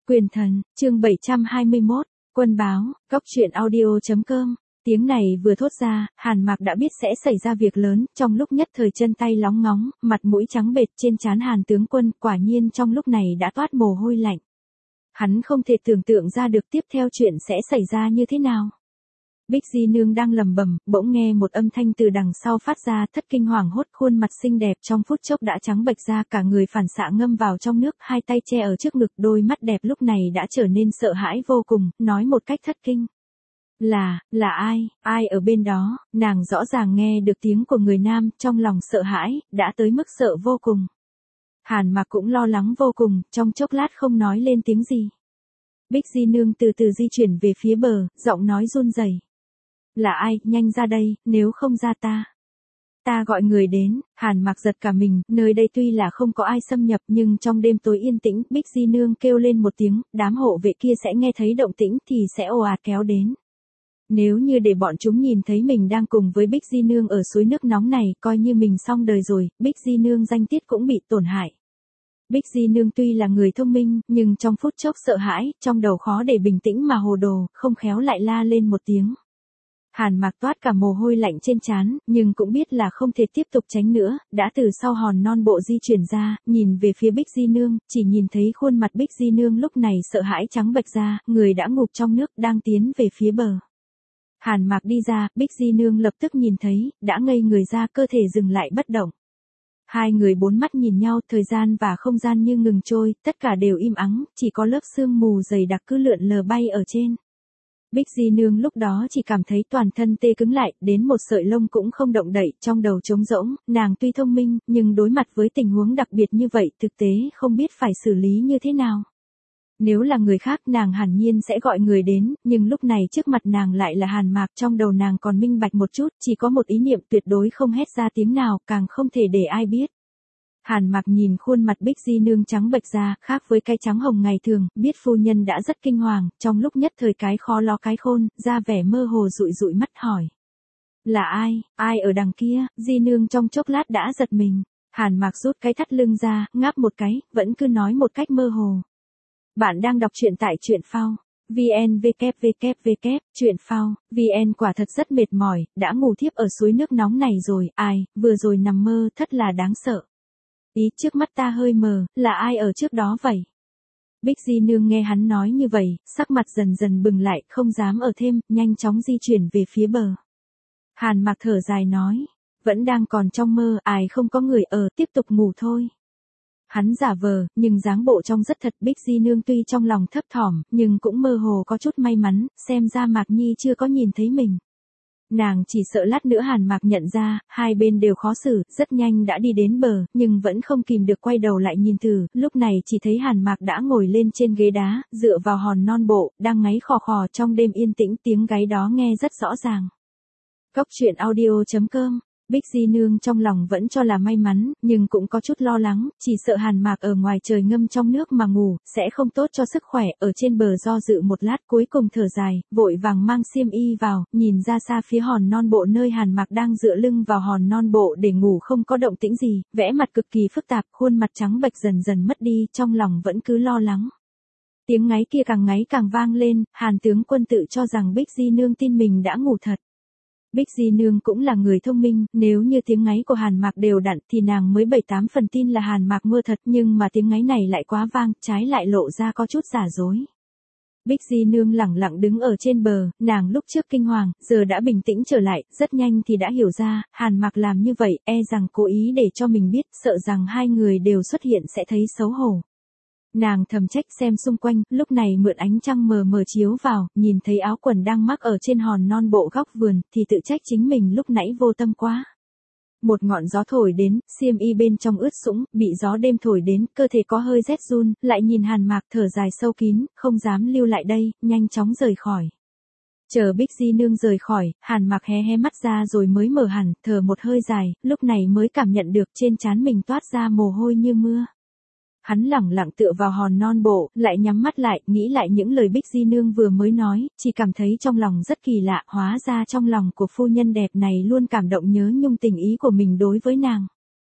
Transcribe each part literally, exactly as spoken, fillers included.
Quyền thần, chương bảy trăm hai mươi mốt, quân báo, góc truyện audio chấm com. Tiếng này vừa thốt ra, Hàn Mạc đã biết sẽ xảy ra việc lớn, trong lúc nhất thời chân tay lóng ngóng, mặt mũi trắng bệch trên trán Hàn tướng quân, quả nhiên trong lúc này đã toát mồ hôi lạnh. Hắn không thể tưởng tượng ra được tiếp theo chuyện sẽ xảy ra như thế nào. Bích Di Nương đang lầm bầm, bỗng nghe một âm thanh từ đằng sau phát ra, thất kinh hoảng hốt, khuôn mặt xinh đẹp trong phút chốc đã trắng bệch ra, cả người phản xạ ngâm vào trong nước, hai tay che ở trước ngực, đôi mắt đẹp lúc này đã trở nên sợ hãi vô cùng, nói một cách thất kinh. Là, là ai, ai ở bên đó, nàng rõ ràng nghe được tiếng của người nam, trong lòng sợ hãi, đã tới mức sợ vô cùng. Hàn Mạc cũng lo lắng vô cùng, trong chốc lát không nói lên tiếng gì. Bích Di Nương từ từ di chuyển về phía bờ, giọng nói run rẩy. Là ai, nhanh ra đây, nếu không ra ta. Ta gọi người đến. Hàn Mạc giật cả mình, nơi đây tuy là không có ai xâm nhập nhưng trong đêm tối yên tĩnh, Bích Di Nương kêu lên một tiếng, đám hộ vệ kia sẽ nghe thấy động tĩnh thì sẽ ồ ạt kéo đến. Nếu như để bọn chúng nhìn thấy mình đang cùng với Bích Di Nương ở suối nước nóng này, coi như mình xong đời rồi, Bích Di Nương danh tiết cũng bị tổn hại. Bích Di Nương tuy là người thông minh, nhưng trong phút chốc sợ hãi, trong đầu khó để bình tĩnh mà hồ đồ, không khéo lại la lên một tiếng. Hàn Mạc toát cả mồ hôi lạnh trên trán, nhưng cũng biết là không thể tiếp tục tránh nữa, đã từ sau hòn non bộ di chuyển ra, nhìn về phía Bích Di Nương, chỉ nhìn thấy khuôn mặt Bích Di Nương lúc này sợ hãi trắng bệch ra, người đã ngụp trong nước, đang tiến về phía bờ. Hàn Mạc đi ra, Bích Di Nương lập tức nhìn thấy, đã ngây người ra, cơ thể dừng lại bất động. Hai người bốn mắt nhìn nhau, thời gian và không gian như ngừng trôi, tất cả đều im ắng, chỉ có lớp sương mù dày đặc cứ lượn lờ bay ở trên. Bích Di Nương lúc đó chỉ cảm thấy toàn thân tê cứng lại, đến một sợi lông cũng không động đậy, trong đầu trống rỗng, nàng tuy thông minh, nhưng đối mặt với tình huống đặc biệt như vậy, thực tế không biết phải xử lý như thế nào. Nếu là người khác nàng hẳn nhiên sẽ gọi người đến, nhưng lúc này trước mặt nàng lại là Hàn Mạc, trong đầu nàng còn minh bạch một chút, chỉ có một ý niệm tuyệt đối không hét ra tiếng nào, càng không thể để ai biết. Hàn Mạc nhìn khuôn mặt Bích Di Nương trắng bệch ra, khác với cái trắng hồng ngày thường, biết phu nhân đã rất kinh hoàng, trong lúc nhất thời cái khó lo cái khôn, ra vẻ mơ hồ dụi dụi mắt hỏi. Là ai, ai ở đằng kia? Di Nương trong chốc lát đã giật mình. Hàn Mạc rút cái thắt lưng ra, ngáp một cái, vẫn cứ nói một cách mơ hồ. Bạn đang đọc truyện tại truyện phao. vn vê vê vê truyện phao, vn quả thật rất mệt mỏi, đã ngủ thiếp ở suối nước nóng này rồi, ai, vừa rồi nằm mơ, thật là đáng sợ. Ý trước mắt ta hơi mờ, là ai ở trước đó vậy? Bích Di Nương nghe hắn nói như vậy, sắc mặt dần dần bừng lại, không dám ở thêm, nhanh chóng di chuyển về phía bờ. Hàn Mạc thở dài nói, vẫn đang còn trong mơ, ai không có người ở, tiếp tục ngủ thôi. Hắn giả vờ, nhưng dáng bộ trông rất thật. Bích Di Nương tuy trong lòng thấp thỏm, nhưng cũng mơ hồ có chút may mắn, xem ra Mạc Nhi chưa có nhìn thấy mình. Nàng chỉ sợ lát nữa Hàn Mạc nhận ra, hai bên đều khó xử, rất nhanh đã đi đến bờ, nhưng vẫn không kìm được quay đầu lại nhìn thử, lúc này chỉ thấy Hàn Mạc đã ngồi lên trên ghế đá, dựa vào hòn non bộ, đang ngáy khò khò trong đêm yên tĩnh, tiếng gáy đó nghe rất rõ ràng. Góc truyện audio chấm com. Bích Di Nương trong lòng vẫn cho là may mắn, nhưng cũng có chút lo lắng, chỉ sợ Hàn Mạc ở ngoài trời ngâm trong nước mà ngủ, sẽ không tốt cho sức khỏe, ở trên bờ do dự một lát cuối cùng thở dài, vội vàng mang xiêm y vào, nhìn ra xa phía hòn non bộ nơi Hàn Mạc đang dựa lưng vào hòn non bộ để ngủ không có động tĩnh gì, vẽ mặt cực kỳ phức tạp, khuôn mặt trắng bệch dần dần mất đi, trong lòng vẫn cứ lo lắng. Tiếng ngáy kia càng ngáy càng vang lên, Hàn tướng quân tự cho rằng Bích Di Nương tin mình đã ngủ thật. Bích Di Nương cũng là người thông minh, nếu như tiếng ngáy của Hàn Mạc đều đặn thì nàng mới bảy tám phần tin là Hàn Mạc mơ thật, nhưng mà tiếng ngáy này lại quá vang, trái lại lộ ra có chút giả dối. Bích Di Nương lẳng lặng đứng ở trên bờ, nàng lúc trước kinh hoàng, giờ đã bình tĩnh trở lại, rất nhanh thì đã hiểu ra, Hàn Mạc làm như vậy, e rằng cố ý để cho mình biết, sợ rằng hai người đều xuất hiện sẽ thấy xấu hổ. Nàng thầm trách xem xung quanh, lúc này mượn ánh trăng mờ mờ chiếu vào, nhìn thấy áo quần đang mắc ở trên hòn non bộ góc vườn, thì tự trách chính mình lúc nãy vô tâm quá. Một ngọn gió thổi đến, xiêm y bên trong ướt sũng, bị gió đêm thổi đến, cơ thể có hơi rét run, lại nhìn Hàn Mạc thở dài sâu kín, không dám lưu lại đây, nhanh chóng rời khỏi. Chờ Bích Di Nương rời khỏi, Hàn Mạc hé hé mắt ra rồi mới mở hẳn, thở một hơi dài, lúc này mới cảm nhận được trên trán mình toát ra mồ hôi như mưa. Hắn lẳng lặng tựa vào hòn non bộ, lại nhắm mắt lại, nghĩ lại những lời Bích Di Nương vừa mới nói, chỉ cảm thấy trong lòng rất kỳ lạ, hóa ra trong lòng của phu nhân đẹp này luôn cảm động nhớ nhung tình ý của mình đối với nàng.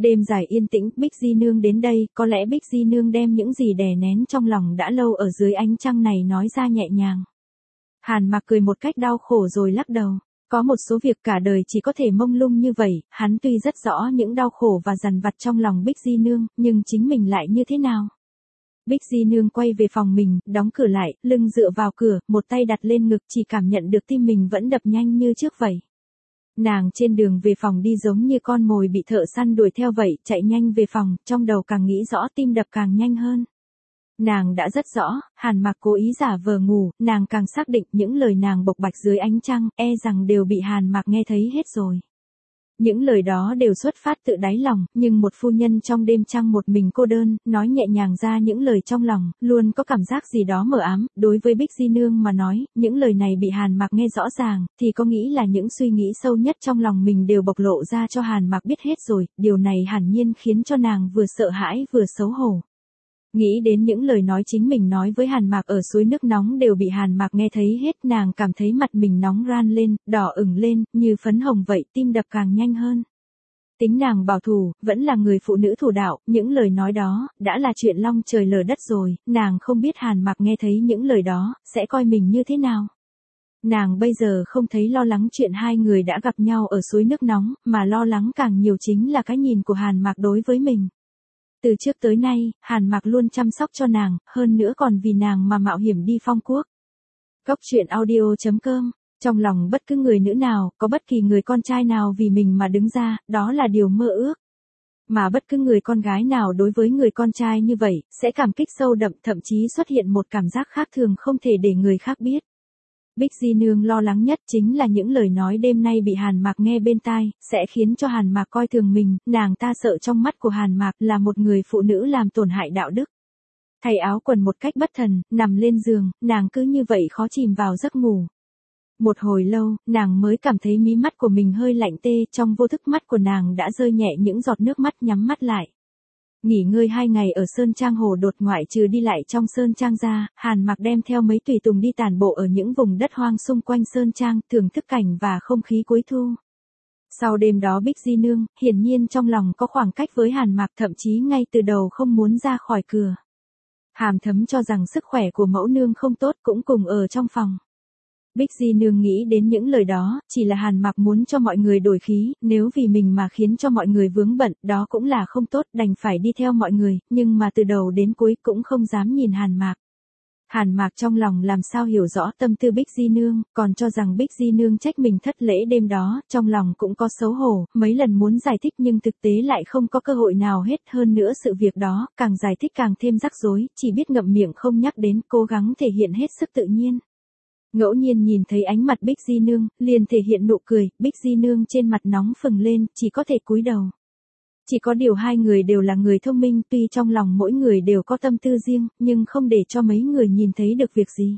Đêm dài yên tĩnh, Bích Di Nương đến đây, có lẽ Bích Di Nương đem những gì đè nén trong lòng đã lâu ở dưới ánh trăng này nói ra nhẹ nhàng. Hàn Mặc cười một cách đau khổ rồi lắc đầu. Có một số việc cả đời chỉ có thể mông lung như vậy, hắn tuy rất rõ những đau khổ và dằn vặt trong lòng Bích Di Nương, nhưng chính mình lại như thế nào? Bích Di Nương quay về phòng mình, đóng cửa lại, lưng dựa vào cửa, một tay đặt lên ngực, chỉ cảm nhận được tim mình vẫn đập nhanh như trước vậy. Nàng trên đường về phòng đi giống như con mồi bị thợ săn đuổi theo vậy, chạy nhanh về phòng, trong đầu càng nghĩ rõ tim đập càng nhanh hơn. Nàng đã rất rõ, Hàn Mặc cố ý giả vờ ngủ, nàng càng xác định những lời nàng bộc bạch dưới ánh trăng, e rằng đều bị Hàn Mặc nghe thấy hết rồi. Những lời đó đều xuất phát tự đáy lòng, nhưng một phu nhân trong đêm trăng một mình cô đơn, nói nhẹ nhàng ra những lời trong lòng, luôn có cảm giác gì đó mờ ám. Đối với Bích Di Nương mà nói, những lời này bị Hàn Mặc nghe rõ ràng, thì có nghĩ là những suy nghĩ sâu nhất trong lòng mình đều bộc lộ ra cho Hàn Mặc biết hết rồi, điều này hẳn nhiên khiến cho nàng vừa sợ hãi vừa xấu hổ. Nghĩ đến những lời nói chính mình nói với Hàn Mặc ở suối nước nóng đều bị Hàn Mặc nghe thấy hết, nàng cảm thấy mặt mình nóng ran lên, đỏ ửng lên, như phấn hồng vậy, tim đập càng nhanh hơn. Tính nàng bảo thủ, vẫn là người phụ nữ thủ đạo, những lời nói đó, đã là chuyện long trời lở đất rồi, nàng không biết Hàn Mặc nghe thấy những lời đó, sẽ coi mình như thế nào. Nàng bây giờ không thấy lo lắng chuyện hai người đã gặp nhau ở suối nước nóng, mà lo lắng càng nhiều chính là cái nhìn của Hàn Mặc đối với mình. Từ trước tới nay, Hàn Mặc luôn chăm sóc cho nàng, hơn nữa còn vì nàng mà mạo hiểm đi phong quốc. Góc truyện audio chấm com, trong lòng bất cứ người nữ nào, có bất kỳ người con trai nào vì mình mà đứng ra, đó là điều mơ ước. Mà bất cứ người con gái nào đối với người con trai như vậy, sẽ cảm kích sâu đậm, thậm chí xuất hiện một cảm giác khác thường không thể để người khác biết. Bích Di Nương lo lắng nhất chính là những lời nói đêm nay bị Hàn Mặc nghe bên tai, sẽ khiến cho Hàn Mặc coi thường mình, nàng ta sợ trong mắt của Hàn Mặc là một người phụ nữ làm tổn hại đạo đức. Thay áo quần một cách bất thần, nằm lên giường, nàng cứ như vậy khó chìm vào giấc ngủ. Một hồi lâu, nàng mới cảm thấy mí mắt của mình hơi lạnh tê, trong vô thức mắt của nàng đã rơi nhẹ những giọt nước mắt, nhắm mắt lại. Nghỉ ngơi hai ngày ở Sơn Trang Hồ Đột, ngoại trừ đi lại trong Sơn Trang ra, Hàn Mặc đem theo mấy tùy tùng đi tản bộ ở những vùng đất hoang xung quanh Sơn Trang, thưởng thức cảnh và không khí cuối thu. Sau đêm đó Bích Di Nương, hiển nhiên trong lòng có khoảng cách với Hàn Mặc, thậm chí ngay từ đầu không muốn ra khỏi cửa. Hàm Thấm cho rằng sức khỏe của mẫu nương không tốt, cũng cùng ở trong phòng. Bích Di Nương nghĩ đến những lời đó, chỉ là Hàn Mặc muốn cho mọi người đổi khí, nếu vì mình mà khiến cho mọi người vướng bận, đó cũng là không tốt, đành phải đi theo mọi người, nhưng mà từ đầu đến cuối cũng không dám nhìn Hàn Mặc. Hàn Mặc trong lòng làm sao hiểu rõ tâm tư Bích Di Nương, còn cho rằng Bích Di Nương trách mình thất lễ đêm đó, trong lòng cũng có xấu hổ, mấy lần muốn giải thích nhưng thực tế lại không có cơ hội nào hết, hơn nữa sự việc đó, càng giải thích càng thêm rắc rối, chỉ biết ngậm miệng không nhắc đến, cố gắng thể hiện hết sức tự nhiên. Ngẫu nhiên nhìn thấy ánh mặt Bích Di Nương, liền thể hiện nụ cười, Bích Di Nương trên mặt nóng phừng lên, chỉ có thể cúi đầu. Chỉ có điều hai người đều là người thông minh, tuy trong lòng mỗi người đều có tâm tư riêng, nhưng không để cho mấy người nhìn thấy được việc gì.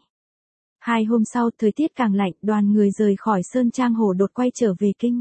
Hai hôm sau, thời tiết càng lạnh, đoàn người rời khỏi Sơn Trang Hồ Đột quay trở về kinh.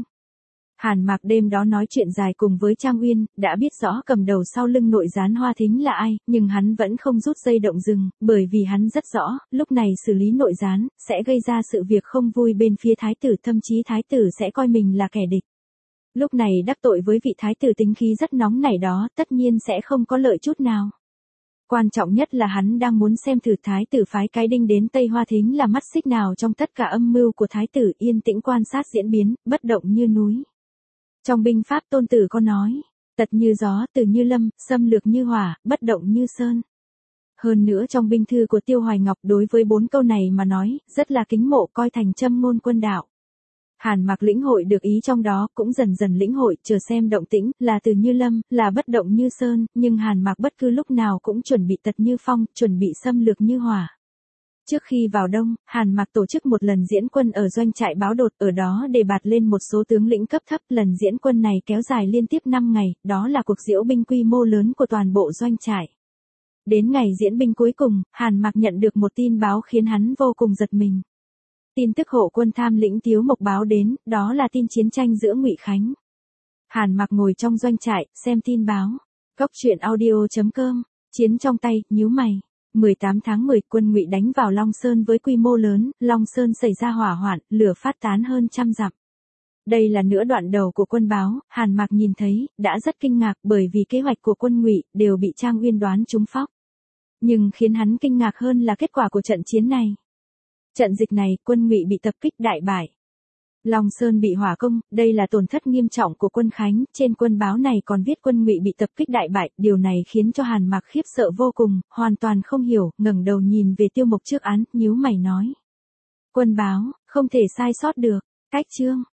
Hàn Mặc đêm đó nói chuyện dài cùng với Trang Uyên, đã biết rõ cầm đầu sau lưng nội gián Hoa Thính là ai, nhưng hắn vẫn không rút dây động rừng, bởi vì hắn rất rõ, lúc này xử lý nội gián, sẽ gây ra sự việc không vui bên phía thái tử, thậm chí thái tử sẽ coi mình là kẻ địch. Lúc này đắc tội với vị thái tử tính khí rất nóng nảy đó, tất nhiên sẽ không có lợi chút nào. Quan trọng nhất là hắn đang muốn xem thử thái tử phái cái đinh đến Tây Hoa Thính là mắt xích nào trong tất cả âm mưu của thái tử, yên tĩnh quan sát diễn biến, bất động như núi. Trong binh pháp Tôn Tử có nói, tật như gió, tử như lâm, xâm lược như hỏa, bất động như sơn. Hơn nữa trong binh thư của Tiêu Hoài Ngọc đối với bốn câu này mà nói, rất là kính mộ, coi thành châm ngôn quân đạo. Hàn Mặc lĩnh hội được ý trong đó, cũng dần dần lĩnh hội, chờ xem động tĩnh, là từ như lâm, là bất động như sơn, nhưng Hàn Mặc bất cứ lúc nào cũng chuẩn bị tật như phong, chuẩn bị xâm lược như hỏa. Trước khi vào đông, Hàn Mặc tổ chức một lần diễn quân ở doanh trại Báo Đột, ở đó đề bạt lên một số tướng lĩnh cấp thấp, lần diễn quân này kéo dài liên tiếp năm ngày, đó là cuộc diễu binh quy mô lớn của toàn bộ doanh trại. Đến ngày diễn binh cuối cùng, Hàn Mặc nhận được một tin báo khiến hắn vô cùng giật mình. Tin tức hộ quân tham lĩnh Tiếu Mộc báo đến, đó là tin chiến tranh giữa Ngụy Khánh. Hàn Mặc ngồi trong doanh trại, xem tin báo. Góc truyện audio chấm com, chiến trong tay, nhíu mày. mười tám tháng mười, quân Ngụy đánh vào Long Sơn với quy mô lớn, Long Sơn xảy ra hỏa hoạn, lửa phát tán hơn trăm dặm. Đây là nửa đoạn đầu của quân báo, Hàn Mạc nhìn thấy, đã rất kinh ngạc bởi vì kế hoạch của quân Ngụy đều bị Trang Uyên đoán trúng phóc. Nhưng khiến hắn kinh ngạc hơn là kết quả của trận chiến này. Trận dịch này, quân Ngụy bị tập kích đại bại. Long Sơn bị hỏa công, đây là tổn thất nghiêm trọng của quân Khánh, trên quân báo này còn viết quân Ngụy bị tập kích đại bại, điều này khiến cho Hàn Mạc khiếp sợ vô cùng, hoàn toàn không hiểu, ngẩng đầu nhìn về Tiêu Mộc trước án, nhíu mày nói. Quân báo, không thể sai sót được, cách chương.